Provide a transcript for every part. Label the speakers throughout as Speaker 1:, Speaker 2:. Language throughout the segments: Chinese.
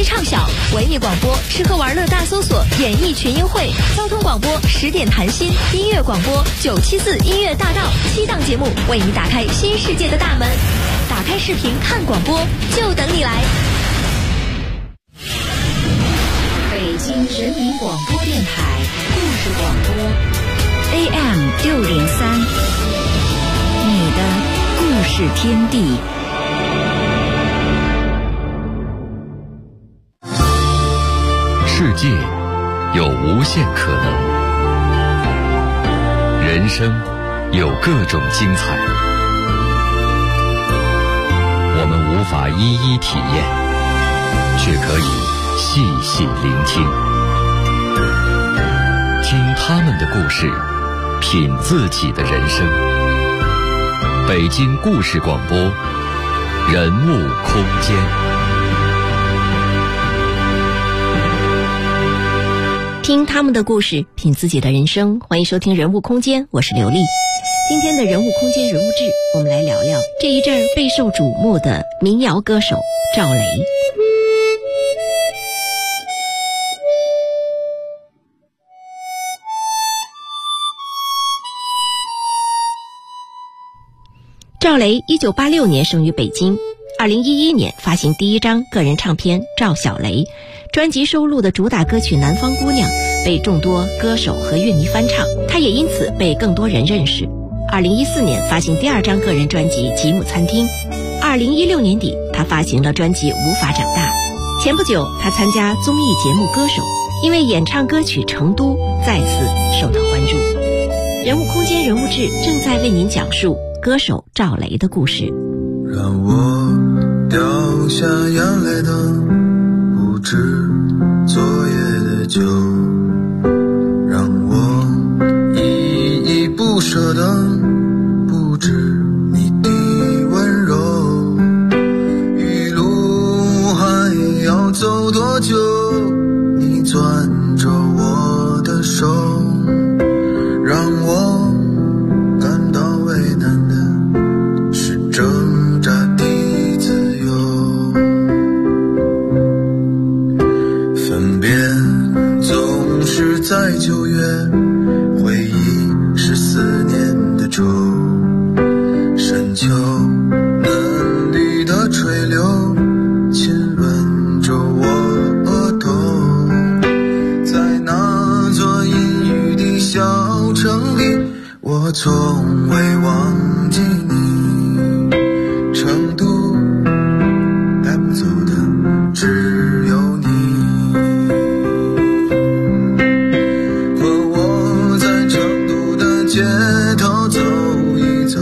Speaker 1: 畅晓，文艺广播吃喝玩乐大搜索演艺群英会，交通广播10点谈心，音乐广播974音乐大道，7档节目为你打开新世界的大门。打开视频看广播，就等你来。
Speaker 2: 北京人民广播电台故事广播 AM603，你的故事天地。
Speaker 3: 世界有无限可能，人生有各种精彩，我们无法一一体验，却可以细细聆听，听他们的故事，品自己的人生。北京故事广播，人物空间。
Speaker 1: 听他们的故事，品自己的人生。欢迎收听人物空间，我是刘丽。今天的人物空间人物志，我们来聊聊这一阵儿备受瞩目的民谣歌手赵雷。赵雷1986年生于北京，2011年发行第一张个人唱片《赵小雷》，专辑收录的主打歌曲《南方姑娘》被众多歌手和乐迷翻唱，他也因此被更多人认识。2014年发行第二张个人专辑《吉姆餐厅》，2016年底他发行了专辑《无法长大》。前不久他参加综艺节目《歌手》，因为演唱歌曲《成都》再次受到关注。人物空间人物志正在为您讲述歌手赵雷的故事。
Speaker 4: 让我掉下眼泪的不止昨夜的酒，让我依依不舍的不止你的温柔，一路还要走多久，你攥着我的手，让我感到为难的是挣扎的自由。分别总是在9月，回忆是思念的舟，深秋嫩绿的垂柳亲吻着我额头，在那座阴雨的小城里，我从未忘记你。成都带不走的只有你，和我在成都的街头走一走，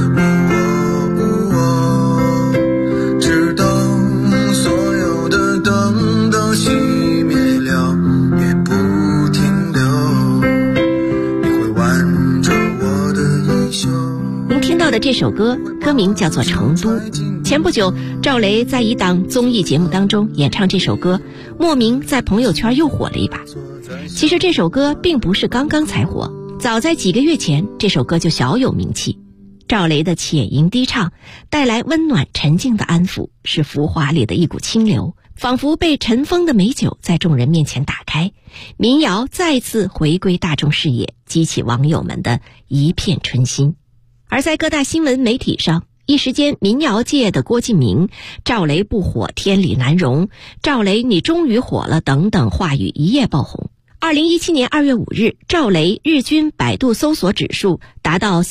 Speaker 4: 直到所有的灯都熄灭了也不停留，你会挽着我的衣袖。
Speaker 1: 您听到的这首歌歌名叫做《成都》。前不久赵雷在一档综艺节目当中演唱这首歌，莫名在朋友圈又火了一把。其实这首歌并不是刚刚才火，早在几个月前这首歌就小有名气。赵雷的浅吟低唱带来温暖沉静的安抚，是浮华里的一股清流，仿佛被尘封的美酒在众人面前打开，民谣再次回归大众视野，激起网友们的一片春心。而在各大新闻媒体上，一时间民谣界的郭敬明、赵雷不火天理难容、赵雷你终于火了等等话语一夜爆红。2017年2月5日，赵雷日均百度搜索指数达到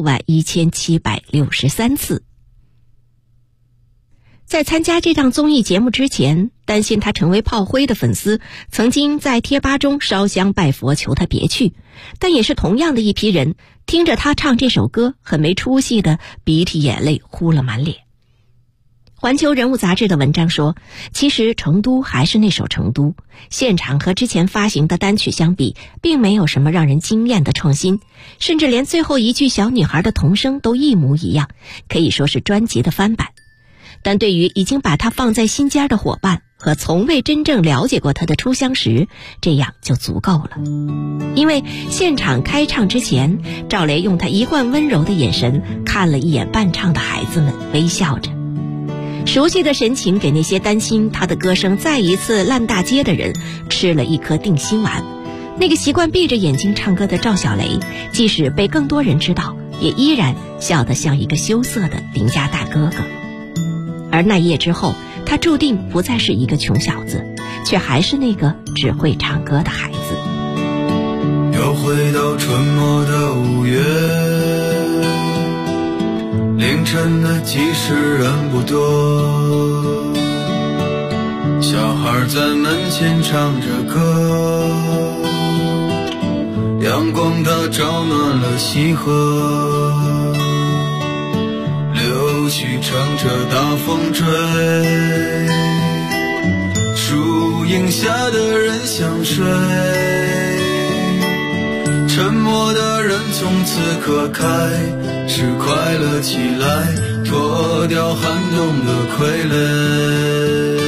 Speaker 1: 361763次。在参加这档综艺节目之前，担心他成为炮灰的粉丝曾经在贴吧中烧香拜佛求他别去，但也是同样的一批人听着他唱这首歌很没出息的鼻涕眼泪呼了满脸。环球人物杂志的文章说，其实成都还是那首成都，现场和之前发行的单曲相比并没有什么让人惊艳的创新，甚至连最后一句小女孩的童声都一模一样，可以说是专辑的翻版。但对于已经把他放在心间的伙伴和从未真正了解过他的初相识，这样就足够了。因为现场开唱之前，赵雷用他一贯温柔的眼神看了一眼伴唱的孩子们，微笑着。 熟悉的神情给那些担心他的歌声再一次烂大街的人吃了一颗定心丸。那个习惯闭着眼睛唱歌的赵小雷，即使被更多人知道，也依然笑得像一个羞涩的邻家大哥哥。而那夜之后，他注定不再是一个穷小子，却还是那个只会唱歌的孩子。
Speaker 4: 又回到春末的5月，凌晨的集市人不多，小孩在门前唱着歌，阳光它照暖了溪河，柳絮乘着大风吹，树荫下的人想睡，沉默的人从此刻开始快乐起来，脱掉寒冬的傀儡。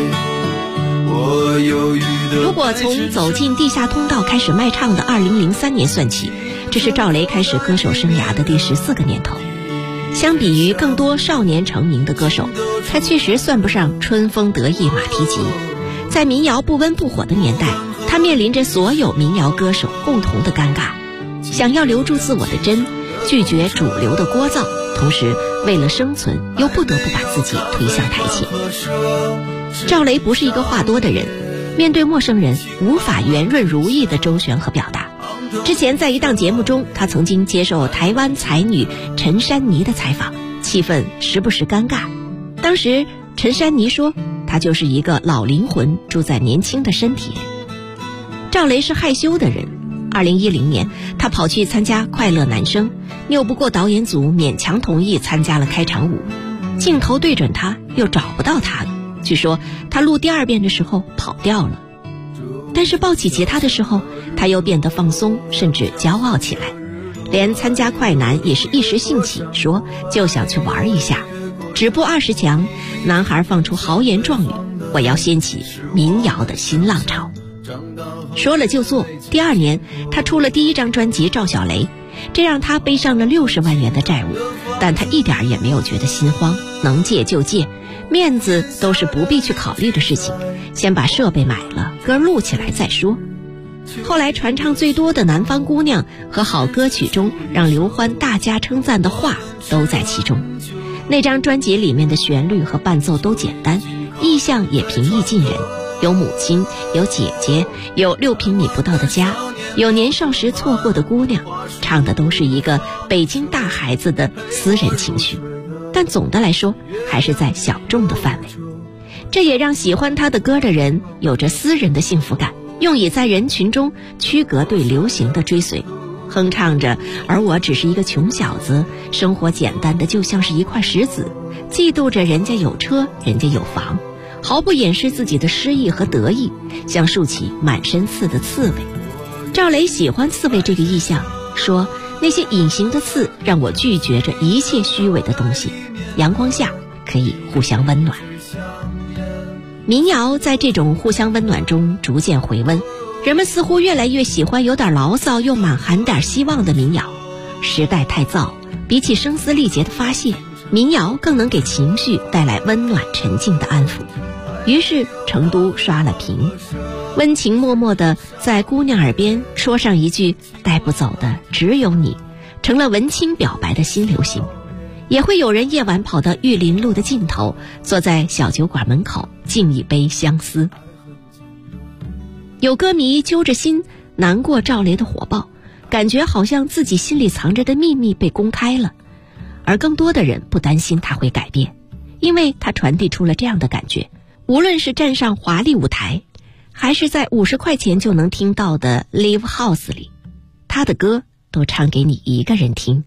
Speaker 4: 我犹豫的，
Speaker 1: 如果从走进地下通道开始卖唱的2003年算起，这是赵雷开始歌手生涯的第14个年头。相比于更多少年成名的歌手，他确实算不上春风得意马蹄疾。在民谣不温不火的年代，他面临着所有民谣歌手共同的尴尬，想要留住自我的真，拒绝主流的聒噪，同时为了生存又不得不把自己推向台前。赵雷不是一个话多的人，面对陌生人无法圆润如意的周旋和表达。之前在一档节目中，他曾经接受台湾才女陈珊妮的采访，气氛时不时尴尬。当时陈珊妮说，他就是一个老灵魂住在年轻的身体里。赵雷是害羞的人，2010年他跑去参加快乐男声，拗不过导演组勉强同意参加了开场舞，镜头对准他又找不到他了，据说他录第2遍的时候跑掉了。但是抱起吉他的时候，他又变得放松，甚至骄傲起来，连参加快男也是一时兴起，说就想去玩一下。止步20强，男孩放出豪言壮语，我要掀起民谣的新浪潮。说了就做，第2年他出了第1张专辑《赵小雷》，这让他背上了60万元的债务，但他一点也没有觉得心慌，能借就借，面子都是不必去考虑的事情，先把设备买了，歌录起来再说。后来传唱最多的《南方姑娘》和好歌曲中让刘欢大加称赞的话都在其中。那张专辑里面的旋律和伴奏都简单，意象也平易近人，有母亲，有姐姐，有6平米不到的家，有年少时错过的姑娘，唱的都是一个北京大孩子的私人情绪，但总的来说还是在小众的范围。这也让喜欢他的歌的人有着私人的幸福感，用以在人群中区隔对流行的追随，哼唱着而我只是一个穷小子，生活简单的就像是一块石子，嫉妒着人家有车，人家有房，毫不掩饰自己的失意和得意，像竖起满身刺的刺猬。赵雷喜欢刺猬这个意象，说那些隐形的刺让我拒绝着一切虚伪的东西，阳光下可以互相温暖。民谣在这种互相温暖中逐渐回温，人们似乎越来越喜欢有点牢骚又满含点希望的民谣。时代太躁，比起声嘶力竭的发泄，民谣更能给情绪带来温暖沉静的安抚。于是成都刷了屏，温情脉脉地在姑娘耳边说上一句带不走的只有你，成了文青表白的新流行。也会有人夜晚跑到玉林路的尽头，坐在小酒馆门口敬一杯相思。有歌迷揪着心难过赵雷的火爆，感觉好像自己心里藏着的秘密被公开了，而更多的人不担心他会改变，因为他传递出了这样的感觉，无论是站上华丽舞台，还是在50块钱就能听到的 Live House 里，他的歌都唱给你一个人听。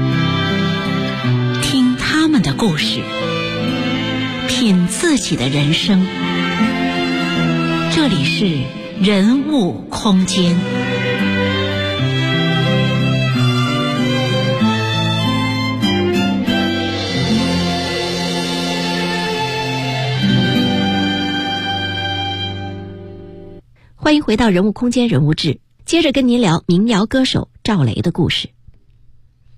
Speaker 2: 听他们的故事，品自己的人生。这里是人物空间。
Speaker 1: 欢迎回到人物空间人物志，接着跟您聊民谣歌手赵雷的故事。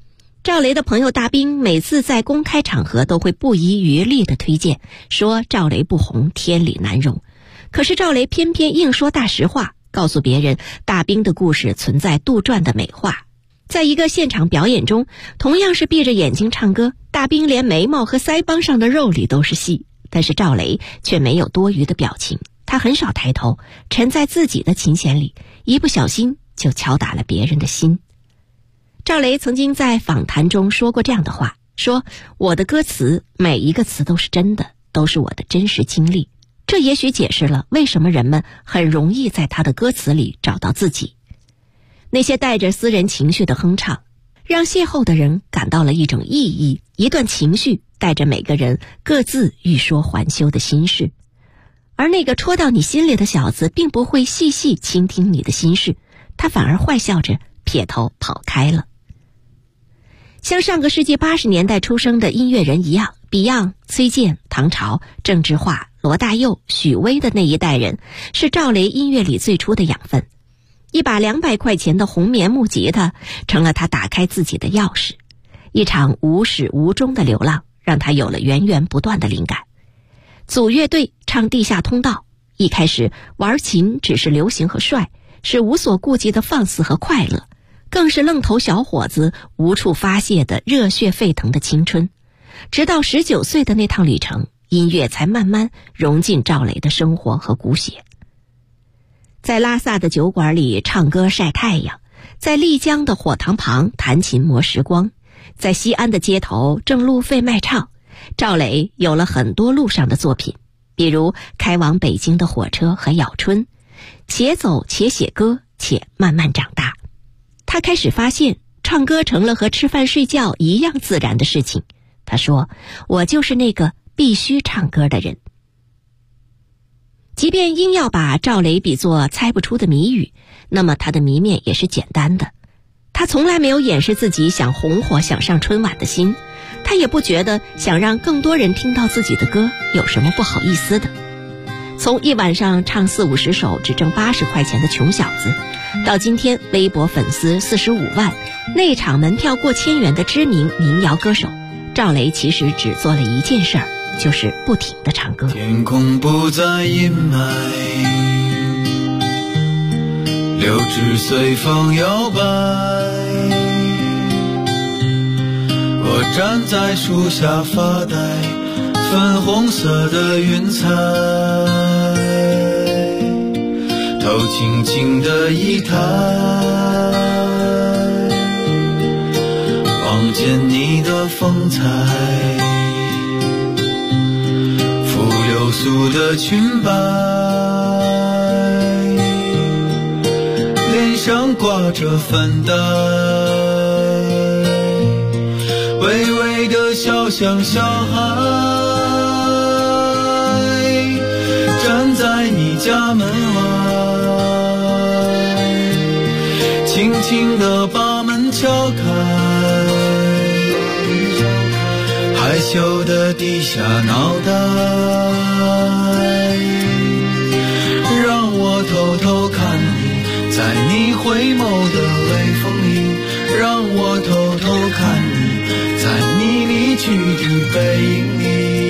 Speaker 1: 赵雷的朋友大兵每次在公开场合都会不遗余力地推荐，说赵雷不红天理难容。可是赵雷偏偏硬说大实话，告诉别人大兵的故事存在杜撰的美化。在一个现场表演中，同样是闭着眼睛唱歌，大兵连眉毛和腮帮上的肉里都是戏，但是赵雷却没有多余的表情，他很少抬头，沉在自己的琴弦里，一不小心就敲打了别人的心。赵雷曾经在访谈中说过这样的话，说我的歌词每一个词都是真的，都是我的真实经历。这也许解释了为什么人们很容易在他的歌词里找到自己。那些带着私人情绪的哼唱，让邂逅的人感到了一种意义，一段情绪带着每个人各自欲说还休的心事。而那个戳到你心里的小子并不会细细倾听你的心事，他反而坏笑着撇头跑开了。像上个世纪80年代出生的音乐人一样， Beyond、 崔健、唐朝、郑智化、罗大佑、许巍的那一代人是赵雷音乐里最初的养分。一把200块钱的红棉木吉他成了他打开自己的钥匙，一场无始无终的流浪让他有了源源不断的灵感。组乐队唱地下通道，一开始玩琴只是流行和帅，是无所顾忌的放肆和快乐，更是愣头小伙子无处发泄的热血沸腾的青春。直到19岁的那趟旅程，音乐才慢慢融进赵雷的生活和骨血。在拉萨的酒馆里唱歌晒太阳，在丽江的火塘旁弹琴磨时光，在西安的街头挣路费卖唱，赵雷有了很多路上的作品，比如开往北京的火车和咬春，且走且写歌且慢慢长大。他开始发现唱歌成了和吃饭睡觉一样自然的事情。他说，我就是那个必须唱歌的人。即便硬要把赵雷比作猜不出的谜语，那么他的谜面也是简单的。他从来没有掩饰自己想红火想上春晚的心，他也不觉得想让更多人听到自己的歌有什么不好意思的。从一晚上唱40-50首只挣80块钱的穷小子，到今天微博粉丝45万，内场门票过1000元的知名民谣歌手，赵雷其实只做了一件事儿，就是不停地唱歌。
Speaker 4: 天空不再阴霾，柳枝随风摇摆，我站在树下发呆，粉红色的云彩，头轻轻的一抬，望见你的风采，流苏的裙摆，脸上挂着粉黛，微微的笑像小孩，站在你家门外，轻轻地把门敲开，害羞地低下脑袋，让我偷偷看你，在你回眸的微风里，让我偷偷看你，在你离去的背影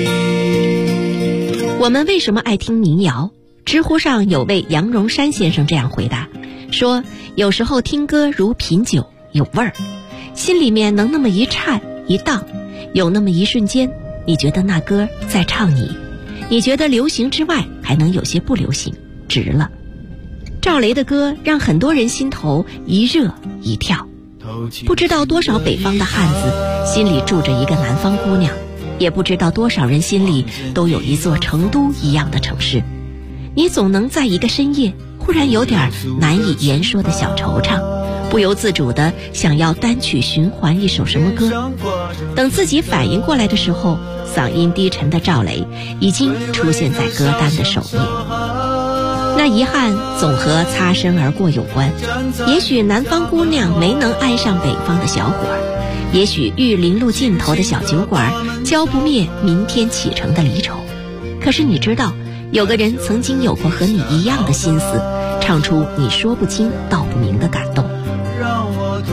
Speaker 4: 里。
Speaker 1: 我们为什么爱听民谣？知乎上有位杨荣山先生这样回答，说有时候听歌如品酒，有味儿，心里面能那么一颤一荡，有那么一瞬间，你觉得那歌在唱你，你觉得流行之外还能有些不流行，值了。赵雷的歌让很多人心头一热一跳，不知道多少北方的汉子心里住着一个南方姑娘，也不知道多少人心里都有一座成都一样的城市。你总能在一个深夜忽然有点难以言说的小惆怅，不由自主地想要单曲循环一首什么歌。等自己反应过来的时候，嗓音低沉的赵雷已经出现在歌单的首页。那遗憾总和擦身而过有关，也许南方姑娘没能爱上北方的小伙儿，也许玉林路尽头的小酒馆浇不灭明天启程的离愁。可是你知道，有个人曾经有过和你一样的心思，唱出你说不清道不明的感动。赵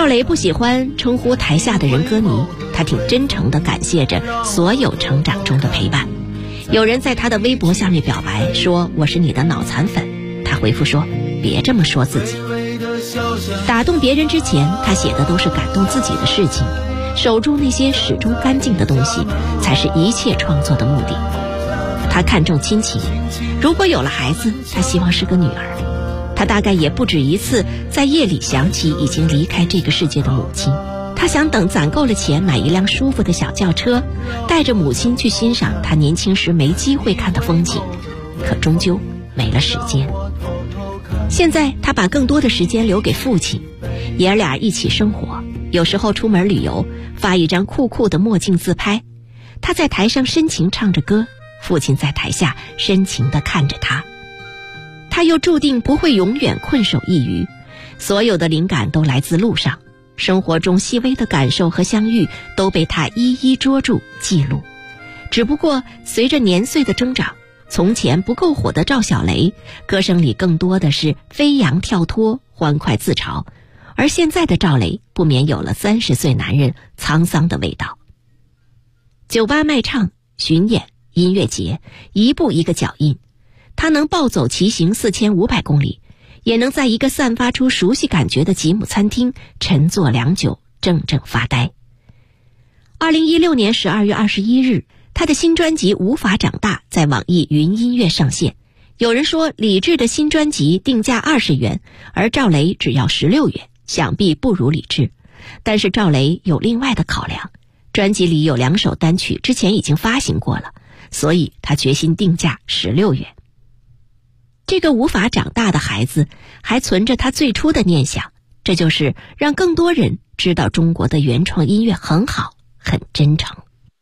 Speaker 1: 赵雷不喜欢称呼台下的人歌迷，他挺真诚地感谢着所有成长中的陪伴。有人在他的微博下面表白说我是你的脑残粉，他回复说别这么说自己。打动别人之前，他写的都是感动自己的事情，守住那些始终干净的东西才是一切创作的目的。他看重亲情，如果有了孩子，他希望是个女儿。他大概也不止一次在夜里想起已经离开这个世界的母亲，他想等攒够了钱买一辆舒服的小轿车，带着母亲去欣赏他年轻时没机会看的风景，可终究没了时间。现在他把更多的时间留给父亲，爷儿俩一起生活，有时候出门旅游，发一张酷酷的墨镜自拍。他在台上深情唱着歌，父亲在台下深情地看着他。他又注定不会永远困守一隅，所有的灵感都来自路上，生活中细微的感受和相遇都被他一一捉住记录。只不过随着年岁的增长，从前不够火的赵小雷，歌声里更多的是飞扬跳脱、欢快自嘲，而现在的赵雷不免有了30岁男人沧桑的味道。酒吧卖唱、巡演、音乐节，一步一个脚印，他能暴走骑行4500公里，也能在一个散发出熟悉感觉的吉姆餐厅沉坐良久，怔怔发呆。2016年12月21日，他的新专辑《无法长大》在网易云音乐上线。有人说李志的新专辑定价20元，而赵雷只要16元，想必不如李志。但是赵雷有另外的考量，专辑里有2首单曲之前已经发行过了，所以他决心定价16元。这个无法长大的孩子还存着他最初的念想，这就是让更多人知道中国的原创音乐很好，很真诚。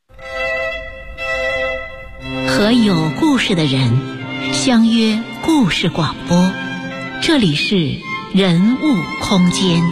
Speaker 2: 和有故事的人相约故事广播，这里是人物空间。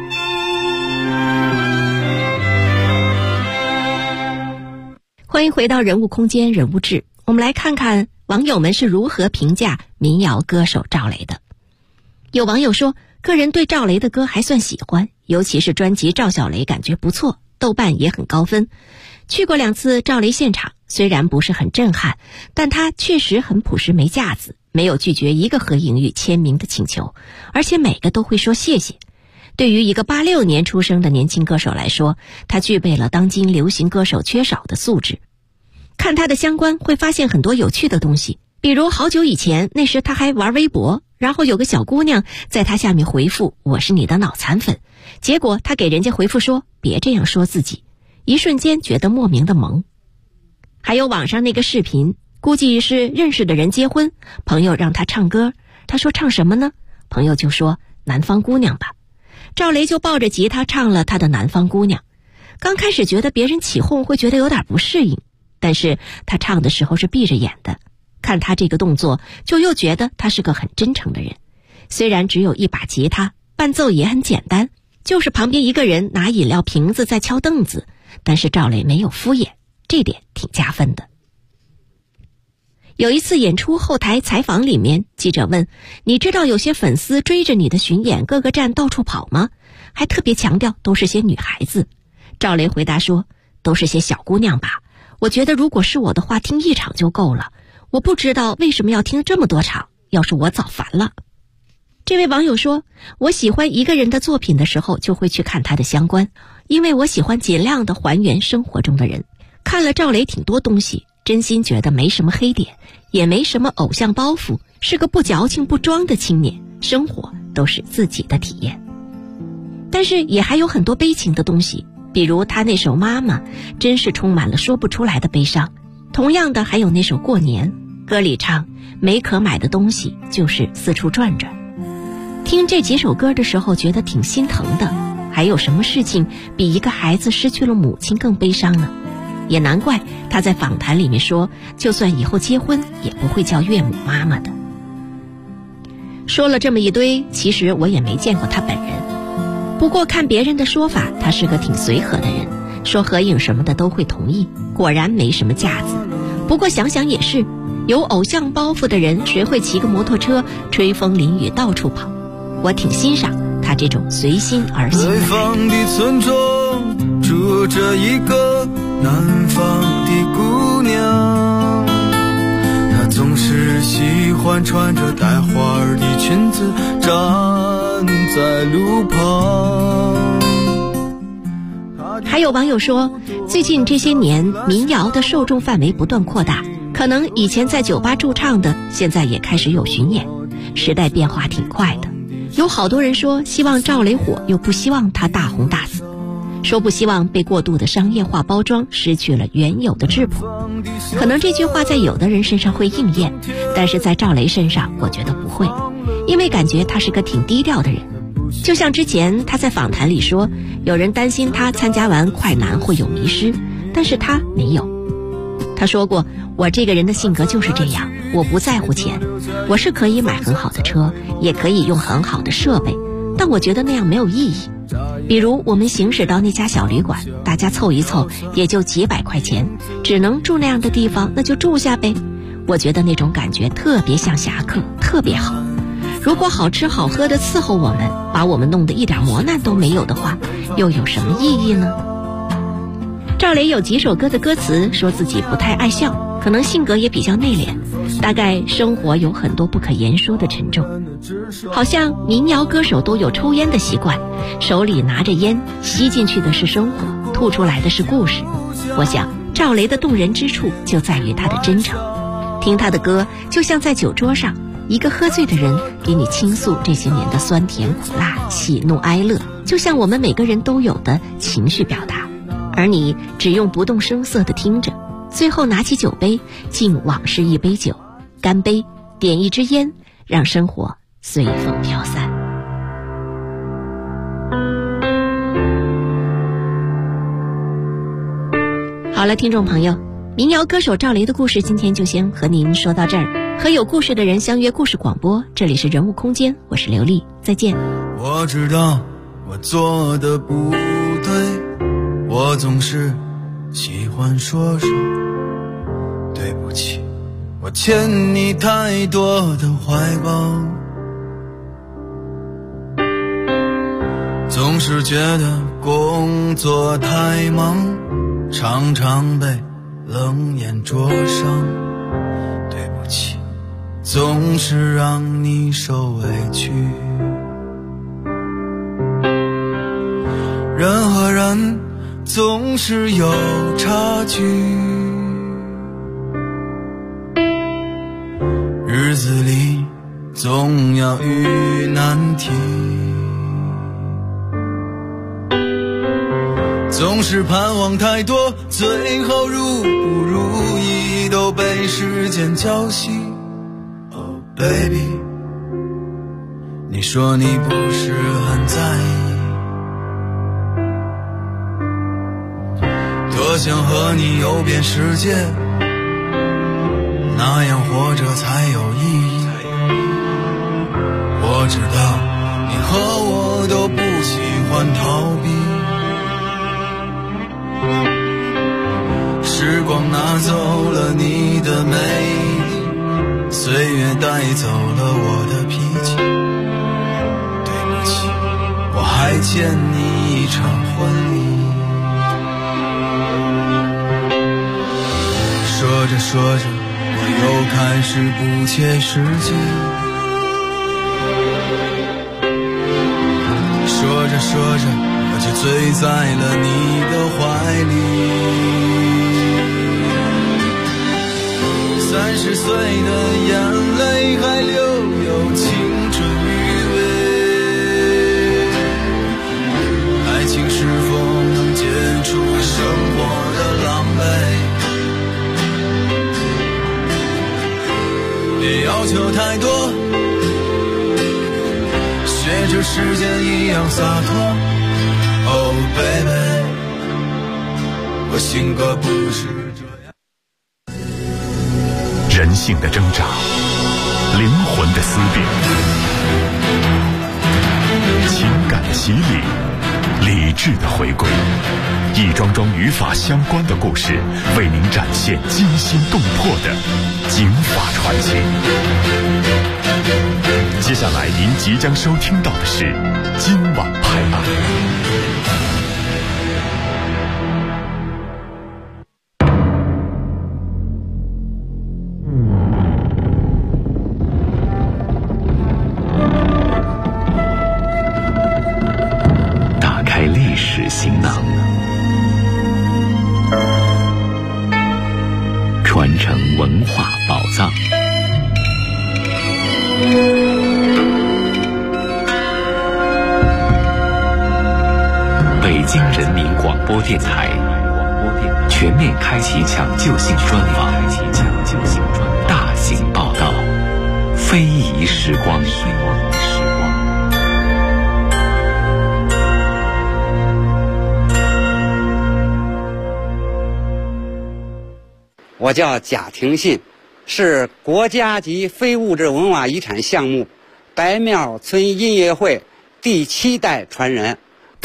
Speaker 1: 欢迎回到人物空间人物志，我们来看看网友们是如何评价民谣歌手赵雷的。有网友说，个人对赵雷的歌还算喜欢，尤其是专辑《赵小雷》感觉不错，豆瓣也很高分。去过2次赵雷现场，虽然不是很震撼，但他确实很朴实没架子，没有拒绝一个合影与签名的请求，而且每个都会说谢谢。对于一个86年出生的年轻歌手来说，他具备了当今流行歌手缺少的素质。看他的相关会发现很多有趣的东西，比如好久以前，那时他还玩微博，然后有个小姑娘在他下面回复我是你的脑残粉，结果他给人家回复说别这样说自己，一瞬间觉得莫名的萌。还有网上那个视频，估计是认识的人结婚，朋友让他唱歌，他说唱什么呢？朋友就说南方姑娘吧，赵雷就抱着吉他唱了他的南方姑娘。刚开始觉得别人起哄会觉得有点不适应，但是他唱的时候是闭着眼的，看他这个动作就又觉得他是个很真诚的人。虽然只有一把吉他，伴奏也很简单，就是旁边一个人拿饮料瓶子在敲凳子，但是赵雷没有敷衍，这点挺加分的。有一次演出后台采访里面，记者问，你知道有些粉丝追着你的巡演各个站到处跑吗？还特别强调都是些女孩子。赵雷回答说，都是些小姑娘吧，我觉得如果是我的话，听1场就够了，我不知道为什么要听这么多场，要是我早烦了。这位网友说，我喜欢一个人的作品的时候就会去看他的相关，因为我喜欢尽量的还原生活中的人。看了赵雷挺多东西，真心觉得没什么黑点，也没什么偶像包袱，是个不矫情不装的青年，生活都是自己的体验。但是也还有很多悲情的东西，比如他那首《妈妈》真是充满了说不出来的悲伤。同样的还有那首《过年》，歌里唱没可买的东西就是四处转转。听这几首歌的时候觉得挺心疼的，还有什么事情比一个孩子失去了母亲更悲伤呢？也难怪他在访谈里面说，就算以后结婚也不会叫岳母妈妈的。说了这么一堆，其实我也没见过他本人，不过看别人的说法，他是个挺随和的人，说合影什么的都会同意，果然没什么架子。不过想想也是，有偶像包袱的人谁会骑个摩托车吹风淋雨到处跑？我挺欣赏他这种随心而行的
Speaker 4: 北方的村庄住着一个南方的姑娘，她总是喜欢穿着带花儿的裙子站在路旁。
Speaker 1: 还有网友说，最近这些年民谣的受众范围不断扩大，可能以前在酒吧驻唱的现在也开始有巡演，时代变化挺快的。有好多人说希望赵雷火，又不希望他大红大紫，说不希望被过度的商业化包装失去了原有的质朴。可能这句话在有的人身上会应验，但是在赵雷身上我觉得不会，因为感觉他是个挺低调的人。就像之前他在访谈里说，有人担心他参加完快男会有迷失，但是他没有。他说过，我这个人的性格就是这样，我不在乎钱，我是可以买很好的车，也可以用很好的设备，但我觉得那样没有意义。比如我们行驶到那家小旅馆，大家凑一凑也就几百块钱，只能住那样的地方，那就住下呗。我觉得那种感觉特别像侠客，特别好。如果好吃好喝的伺候我们，把我们弄得一点磨难都没有的话，又有什么意义呢？赵雷有几首歌的歌词说自己不太爱笑，可能性格也比较内敛，大概生活有很多不可言说的沉重。好像民谣歌手都有抽烟的习惯，手里拿着烟，吸进去的是生活，吐出来的是故事。我想赵雷的动人之处就在于他的真诚，听他的歌就像在酒桌上，一个喝醉的人给你倾诉这些年的酸甜苦辣、喜怒哀乐，就像我们每个人都有的情绪表达，而你只用不动声色地听着，最后拿起酒杯，敬往事一杯酒，干杯，点一支烟，让生活随风飘散。好了，听众朋友，民谣歌手赵雷的故事今天就先和您说到这儿。和有故事的人相约故事广播，这里是人物空间，我是刘丽，再见。
Speaker 4: 我知道我做的不对，我总是喜欢说对不起，我欠你太多的怀抱，总是觉得工作太忙，常常被冷眼灼伤，对不起，总是让你受委屈。人和人总是有差距，日子里总要遇难题，总是盼望太多，最后如不如意都被时间浇熄。 Oh baby， 你说你不是很在意，多想和你游遍世界，那样活着才有意义。我知道你和我都不喜欢逃避，时光拿走了你的美丽，岁月带走了我的脾气。对不起，我还欠你一场婚礼。说着说着，我又开始不切实际。说着说着，我就醉在了你的怀里。30岁的眼泪还留有青春余味，爱情是否能解除生活的狼狈？别要求太多，学着时间一样洒脱。Oh baby， 我性格不是这样。
Speaker 5: 人性的挣扎，灵魂的思辨，情感的洗礼，理智的回归，一桩桩与法相关的故事，为您展现惊心动魄的警法传奇。接下来您即将收听到的是今晚拍案。
Speaker 3: 打开历史行囊，传承文化宝藏。北京人民广播电台全面开启抢救性专访，大型报道，非遗时光。
Speaker 6: 我叫贾廷信，是国家级非物质文化遗产项目白庙村音乐会第7代传人。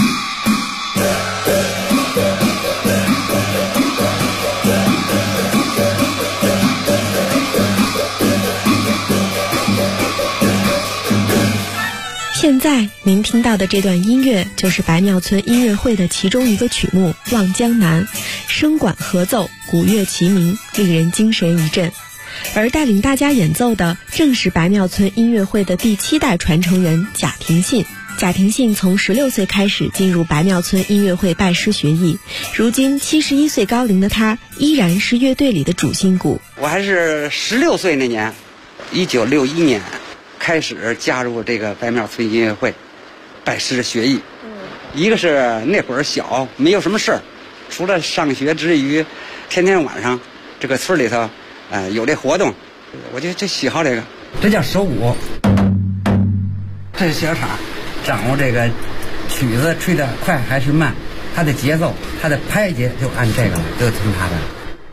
Speaker 1: 现在您听到的这段音乐就是白庙村音乐会的其中一个曲目《望江南》，声管合奏，鼓乐齐鸣，令人精神一振。而带领大家演奏的正是白庙村音乐会的第7代传承人贾廷信。贾廷信从16岁开始进入白庙村音乐会拜师学艺，如今71岁高龄的他依然是乐队里的主心骨。
Speaker 6: 我还是16岁那年，1961年开始加入这个白庙村音乐会，拜师学艺。一个是那会儿小，没有什么事儿，除了上学之余，天天晚上这个村里头，有这活动，我就喜好这个。这叫手鼓，这是小叉，掌握这个曲子吹得快还是慢，它的节奏，它的拍节就按这个了，就听它的。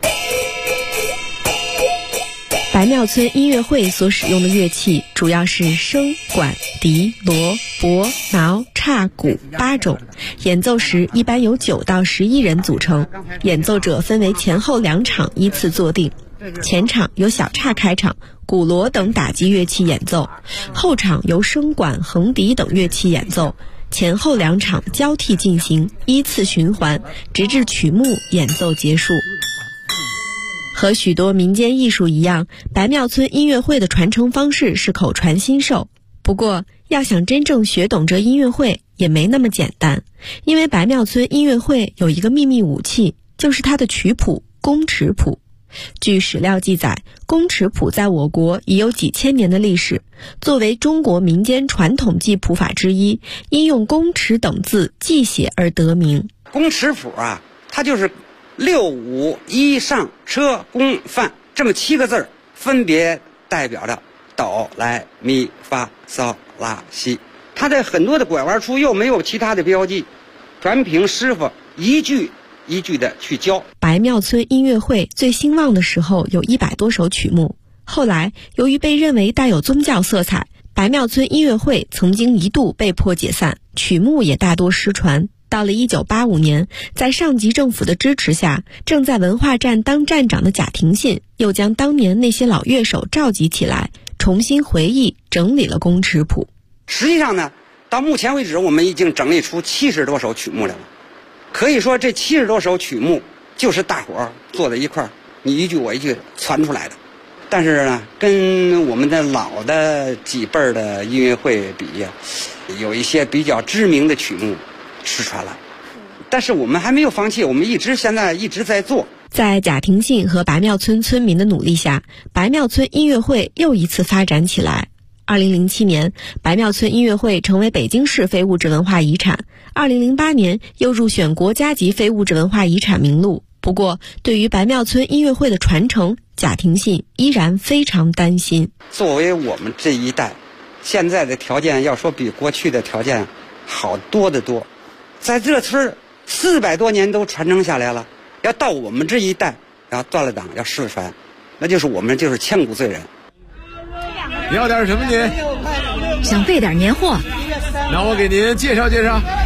Speaker 1: 白庙村音乐会所使用的乐器主要是笙、管、笛、锣、钹、挠、叉、鼓8种，演奏时一般由9到11人组成，演奏者分为前后2场依次坐定，前场由小叉开场，鼓锣等打击乐器演奏，后场由笙管、横笛等乐器演奏，前后2场交替进行，依次循环，直至曲目演奏结束。和许多民间艺术一样，白庙村音乐会的传承方式是口传心授。不过，要想真正学懂这音乐会也没那么简单，因为白庙村音乐会有一个秘密武器，就是它的曲谱宫尺谱。据史料记载，宫尺谱在我国已有几千年的历史，作为中国民间传统记谱法之一，因用宫尺等字记写而得名。
Speaker 6: 宫尺谱啊，它就是6、5、1上车宫范这么7个字，分别代表着哆来咪发嗦拉西。它的很多的拐弯处又没有其他的标记，全凭师傅一句一句的去教。
Speaker 1: 白庙村音乐会最兴旺的时候有100多首曲目，后来由于被认为带有宗教色彩，白庙村音乐会曾经一度被迫解散，曲目也大多失传。到了1985年，在上级政府的支持下，正在文化站当站长的贾廷信又将当年那些老乐手召集起来，重新回忆整理了宫尺谱。
Speaker 6: 实际上呢，到目前为止我们已经整理出70多首曲目来了。可以说这70多首曲目就是大伙儿坐在一块儿，你一句我一句传出来的。但是呢，跟我们的老的几辈儿的音乐会比呀，有一些比较知名的曲目失传了，但是我们还没有放弃，我们现在一直在做。
Speaker 1: 在贾廷信和白庙村村民的努力下，白庙村音乐会又一次发展起来。2007年，白庙村音乐会成为北京市非物质文化遗产，2008年又入选国家级非物质文化遗产名录。不过，对于白庙村音乐会的传承，贾廷信依然非常担心。
Speaker 6: 作为我们这一代，现在的条件要说比过去的条件好多得多。在这村400多年都传承下来了，要到我们这一代要断了档要失传，那就是我们就是千古罪人。
Speaker 7: 你要点什么您？
Speaker 2: 想备点年货。
Speaker 7: 那我给您介绍介绍。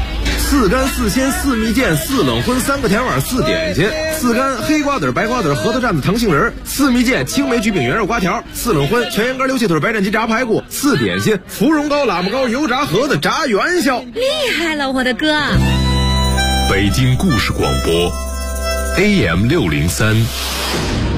Speaker 8: 4干4鲜4蜜饯4冷荤3个甜碗4点心，4干黑瓜子白瓜子核桃蘸子糖杏仁，4蜜饯青梅橘饼圆肉瓜条，4冷荤全羊肝溜气腿白斩鸡炸排骨，4点心芙蓉糕喇叭糕油炸盒子炸元宵。
Speaker 2: 厉害了，我的哥！
Speaker 5: 北京故事广播 AM603。